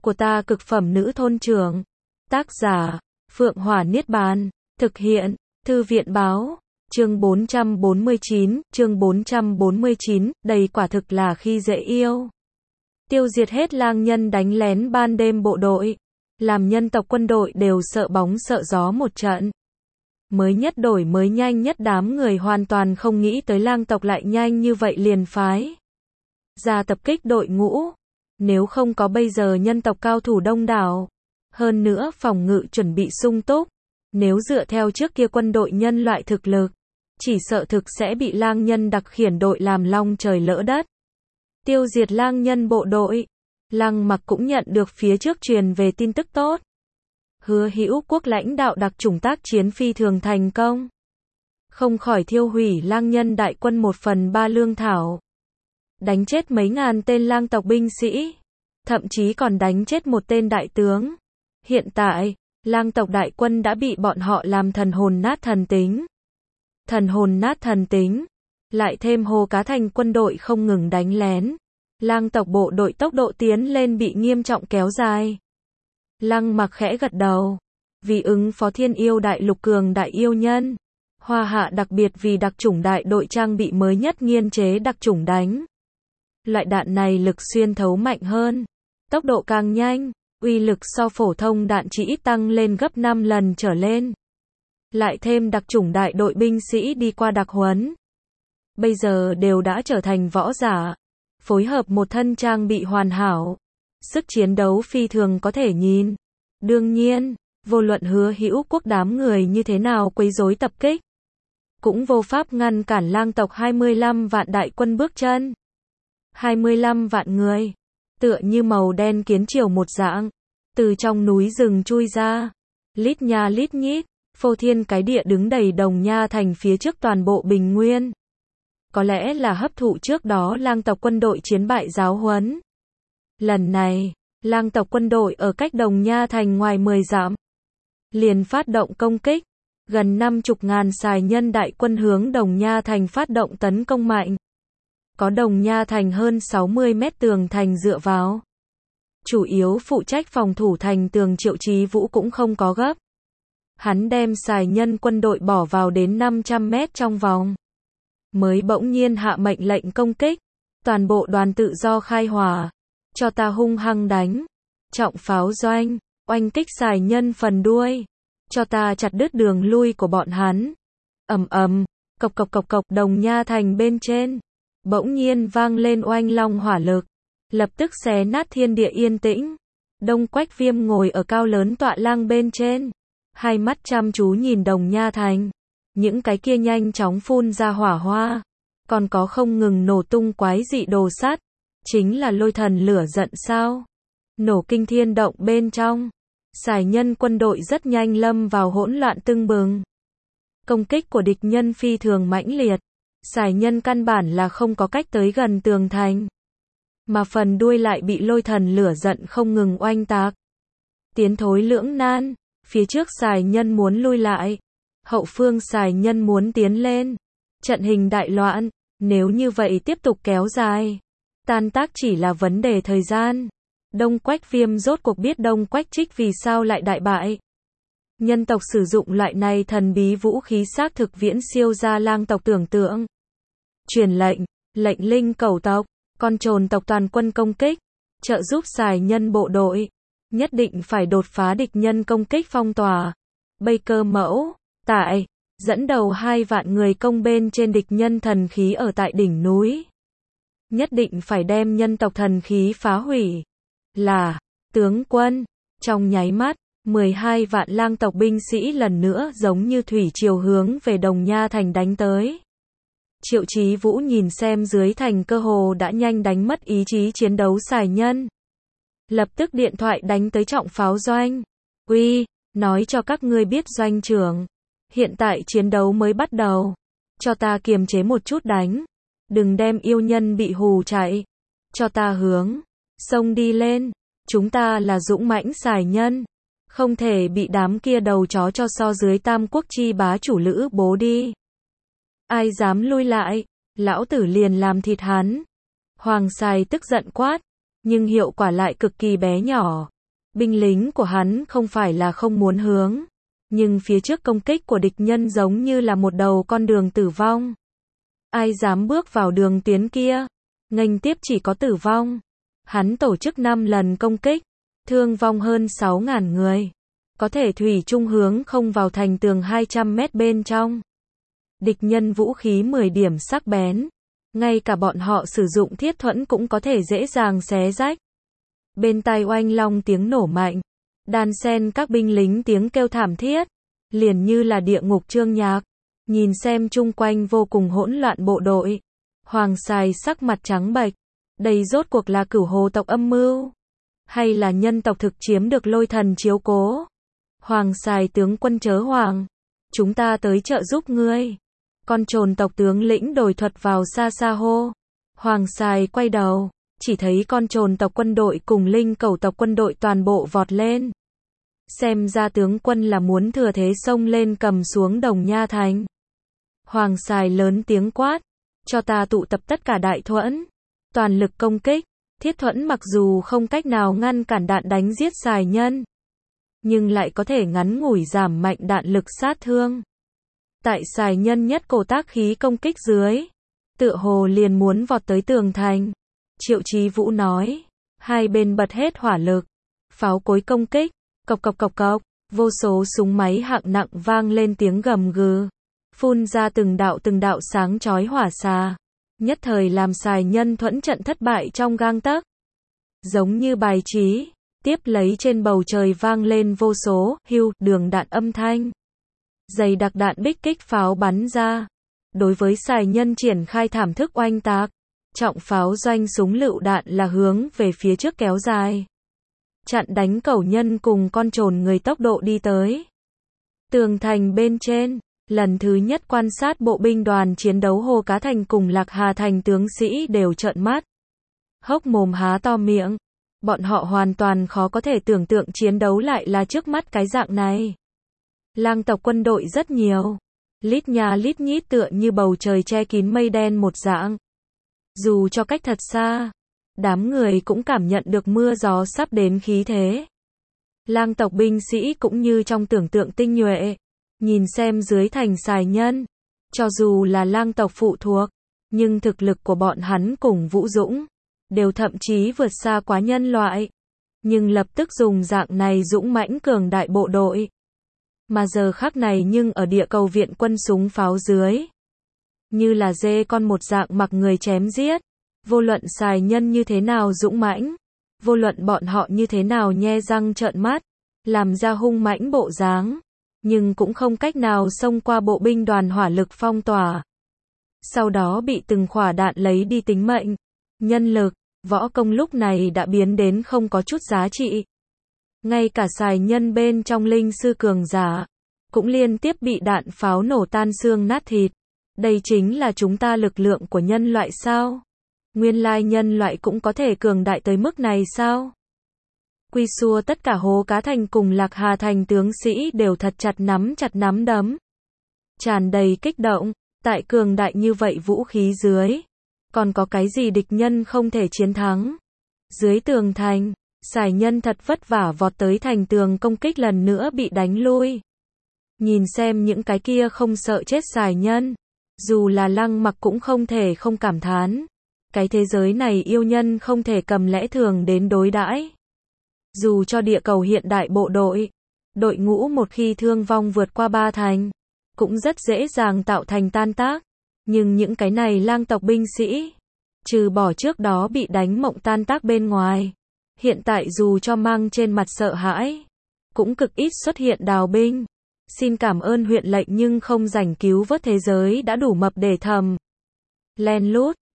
của ta cực phẩm nữ thôn trưởng. Tác giả, Phượng Hỏa Niết Bàn. Thực hiện, Thư viện báo. Chương 449, đây quả thực là khi dễ yêu. Tiêu diệt hết lang nhân đánh lén ban đêm bộ đội. Làm nhân tộc quân đội đều sợ bóng sợ gió một trận. Mới nhất đổi mới nhanh nhất, đám người hoàn toàn không nghĩ tới lang tộc lại nhanh như vậy liền phái ra tập kích đội ngũ. Nếu không có bây giờ nhân tộc cao thủ đông đảo, hơn nữa phòng ngự chuẩn bị sung túc, nếu dựa theo trước kia quân đội nhân loại thực lực, chỉ sợ thực sẽ bị lang nhân đặc khiển đội làm long trời lỡ đất. Tiêu diệt lang nhân bộ đội. Lăng Mặc cũng nhận được phía trước truyền về tin tức tốt. Hứa Hữu Quốc lãnh đạo đặc chủng tác chiến phi thường thành công, không khỏi thiêu hủy lang nhân đại quân 1/3 lương thảo, đánh chết mấy ngàn tên lang tộc binh sĩ, thậm chí còn đánh chết một tên đại tướng. Hiện tại, lang tộc đại quân đã bị bọn họ làm thần hồn nát thần tính. Thần hồn nát thần tính, lại thêm Hồ Cá Thành quân đội không ngừng đánh lén, lang tộc bộ đội tốc độ tiến lên bị nghiêm trọng kéo dài. Lăng Mặc khẽ gật đầu. Vì ứng phó thiên yêu đại lục cường đại yêu nhân, Hoa Hạ đặc biệt vì đặc chủng đại đội trang bị mới nhất nghiên chế đặc chủng đánh. Loại đạn này lực xuyên thấu mạnh hơn, tốc độ càng nhanh, uy lực so phổ thông đạn chỉ ít tăng lên gấp 5 lần trở lên. Lại thêm đặc chủng đại đội binh sĩ đi qua đặc huấn, bây giờ đều đã trở thành võ giả, phối hợp một thân trang bị hoàn hảo, sức chiến đấu phi thường có thể nhìn. Đương nhiên, vô luận Hứa Hữu Quốc đám người như thế nào quấy rối tập kích, cũng vô pháp ngăn cản lang tộc 25 vạn đại quân bước chân. 25 vạn người, tựa như màu đen kiến triều một dạng, từ trong núi rừng chui ra, lít nha lít nhít, phô thiên cái địa đứng đầy Đồng Nha thành phía trước toàn bộ bình nguyên. Có lẽ là hấp thụ trước đó lang tộc quân đội chiến bại giáo huấn. Lần này, lang tộc quân đội ở cách Đồng Nha thành ngoài 10 dặm, liền phát động công kích. Gần 50.000 xài nhân đại quân hướng Đồng Nha thành phát động tấn công mạnh. Có Đồng Nha thành hơn 60 mét tường thành dựa vào. Chủ yếu phụ trách phòng thủ thành tường Triệu Chí Vũ cũng không có gấp. Hắn đem xài nhân quân đội bỏ vào đến 500 mét trong vòng, mới bỗng nhiên hạ mệnh lệnh công kích. Toàn bộ đoàn tự do khai hỏa, cho ta hung hăng đánh. Trọng pháo doanh, oanh kích xài nhân phần đuôi, cho ta chặt đứt đường lui của bọn hắn. Ầm ầm, cộc cộc cộc cộc, Đồng Nha thành bên trên bỗng nhiên vang lên oanh long hỏa lực, lập tức xé nát thiên địa yên tĩnh. Đông Quách Viêm ngồi ở cao lớn tọa lang bên trên, hai mắt chăm chú nhìn Đồng Nha thành. Những cái kia nhanh chóng phun ra hỏa hoa, còn có không ngừng nổ tung quái dị đồ sắt, chính là lôi thần lửa giận sao? Nổ kinh thiên động bên trong, xài nhân quân đội rất nhanh lâm vào hỗn loạn tưng bừng. Công kích của địch nhân phi thường mãnh liệt, xài nhân căn bản là không có cách tới gần tường thành, mà phần đuôi lại bị lôi thần lửa giận không ngừng oanh tạc. Tiến thối lưỡng nan, phía trước xài nhân muốn lui lại, hậu phương xài nhân muốn tiến lên. Trận hình đại loạn, nếu như vậy tiếp tục kéo dài, tan tác chỉ là vấn đề thời gian. Đông Quách Viêm rốt cuộc biết Đông Quách Trích vì sao lại đại bại. Nhân tộc sử dụng loại này thần bí vũ khí xác thực viễn siêu ra lang tộc tưởng tượng. Truyền lệnh, lệnh linh cẩu tộc, con trồn tộc toàn quân công kích, trợ giúp xài nhân bộ đội, nhất định phải đột phá địch nhân công kích phong tỏa. Baker Mẫu, tại, dẫn đầu 2 vạn người công bên trên địch nhân thần khí ở tại đỉnh núi. Nhất định phải đem nhân tộc thần khí phá hủy. Là, tướng quân, trong nháy mắt, 12 vạn lang tộc binh sĩ lần nữa giống như thủy triều hướng về Đồng Nha thành đánh tới. Triệu Chí Vũ nhìn xem dưới thành cơ hồ đã nhanh đánh mất ý chí chiến đấu xài nhân, lập tức điện thoại đánh tới trọng pháo doanh. Uy, nói cho các ngươi biết doanh trưởng, hiện tại chiến đấu mới bắt đầu, cho ta kiềm chế một chút đánh, đừng đem yêu nhân bị hù chạy, cho ta hướng xông đi lên, chúng ta là dũng mãnh xài nhân, không thể bị đám kia đầu chó cho so dưới Tam Quốc chi bá chủ Lữ Bố đi. Ai dám lui lại, lão tử liền làm thịt hắn. Hoàng Sài tức giận quát, nhưng hiệu quả lại cực kỳ bé nhỏ. Binh lính của hắn không phải là không muốn hướng, nhưng phía trước công kích của địch nhân giống như là một đầu con đường tử vong. Ai dám bước vào đường tuyến kia, nghênh tiếp chỉ có tử vong. Hắn tổ chức 5 lần công kích, thương vong hơn 6.000 người. Có thể thủy chung hướng không vào thành tường 200 mét bên trong. Địch nhân vũ khí 10 điểm sắc bén. Ngay cả bọn họ sử dụng thiết thuẫn cũng có thể dễ dàng xé rách. Bên tai oanh long tiếng nổ mạnh. Đan xen các binh lính tiếng kêu thảm thiết. Liền như là địa ngục chương nhạc. Nhìn xem chung quanh vô cùng hỗn loạn bộ đội. Hoàng Sài sắc mặt trắng bệch. Đây rốt cuộc là cửu hồ tộc âm mưu, hay là nhân tộc thực chiếm được lôi thần chiếu cố? Hoàng Sài tướng quân chớ hoàng, chúng ta tới trợ giúp ngươi. Con trồn tộc tướng lĩnh đổi thuật vào xa xa hô. Hoàng Sài quay đầu, chỉ thấy con trồn tộc quân đội cùng linh cẩu tộc quân đội toàn bộ vọt lên. Xem ra tướng quân là muốn thừa thế xông lên cầm xuống Đồng Nha Thành. Hoàng Sài lớn tiếng quát, cho ta tụ tập tất cả đại thuẫn, toàn lực công kích. Thiết thuẫn mặc dù không cách nào ngăn cản đạn đánh giết xài nhân, nhưng lại có thể ngắn ngủi giảm mạnh đạn lực sát thương. Tại xài nhân nhất cổ tác khí công kích dưới, tựa hồ liền muốn vọt tới tường thành. Triệu Chí Vũ nói, hai bên bật hết hỏa lực, pháo cối công kích, cộc cộc cộc cộc, vô số súng máy hạng nặng vang lên tiếng gầm gừ, phun ra từng đạo sáng chói hỏa xà. Nhất thời làm xài nhân thuẫn trận thất bại trong gang tấc. Giống như bài trí, tiếp lấy trên bầu trời vang lên vô số hưu đường đạn âm thanh. Dày đặc đạn bích kích pháo bắn ra. Đối với xài nhân triển khai thảm thức oanh tạc. Trọng pháo doanh súng lựu đạn là hướng về phía trước kéo dài. Chặn đánh cẩu nhân cùng con trồn người tốc độ đi tới. Tường thành bên trên. Lần thứ nhất quan sát bộ binh đoàn chiến đấu Hồ Cá Thành cùng Lạc Hà Thành tướng sĩ đều trợn mắt. Hốc mồm há to miệng. Bọn họ hoàn toàn khó có thể tưởng tượng chiến đấu lại là trước mắt cái dạng này. Lang tộc quân đội rất nhiều. Lít nhà lít nhít tựa như bầu trời che kín mây đen một dạng. Dù cho cách thật xa, đám người cũng cảm nhận được mưa gió sắp đến khí thế. Lang tộc binh sĩ cũng như trong tưởng tượng tinh nhuệ. Nhìn xem dưới thành xài nhân, cho dù là lang tộc phụ thuộc, nhưng thực lực của bọn hắn cùng Vũ Dũng, đều thậm chí vượt xa quá nhân loại. Nhưng lập tức dùng dạng này dũng mãnh cường đại bộ đội. Mà giờ khắc này nhưng ở địa cầu viện quân súng pháo dưới. Như là dê con một dạng mặc người chém giết. Vô luận xài nhân như thế nào dũng mãnh, vô luận bọn họ như thế nào nhe răng trợn mắt, làm ra hung mãnh bộ dáng. Nhưng cũng không cách nào xông qua bộ binh đoàn hỏa lực phong tỏa. Sau đó bị từng khỏa đạn lấy đi tính mệnh, nhân lực, võ công lúc này đã biến đến không có chút giá trị. Ngay cả xài nhân bên trong linh sư cường giả, cũng liên tiếp bị đạn pháo nổ tan xương nát thịt. Đây chính là chúng ta lực lượng của nhân loại sao? Nguyên lai nhân loại cũng có thể cường đại tới mức này sao? Quy xua tất cả Hồ Cá Thành cùng Lạc Hà Thành tướng sĩ đều thật chặt nắm đấm. Tràn đầy kích động, tại cường đại như vậy vũ khí dưới. Còn có cái gì địch nhân không thể chiến thắng? Dưới tường thành, xài nhân thật vất vả vọt tới thành tường công kích lần nữa bị đánh lui. Nhìn xem những cái kia không sợ chết xài nhân. Dù là Lăng Mặc cũng không thể không cảm thán. Cái thế giới này yêu nhân không thể cầm lẽ thường đến đối đãi. Dù cho địa cầu hiện đại bộ đội ngũ một khi thương vong vượt qua 3 thành, cũng rất dễ dàng tạo thành tan tác. Nhưng những cái này lang tộc binh sĩ, trừ bỏ trước đó bị đánh mộng tan tác bên ngoài, hiện tại dù cho mang trên mặt sợ hãi, cũng cực ít xuất hiện đào binh. Xin cảm ơn huyện lệnh nhưng không rảnh cứu vớt thế giới đã đủ mập để thầm. Len lút.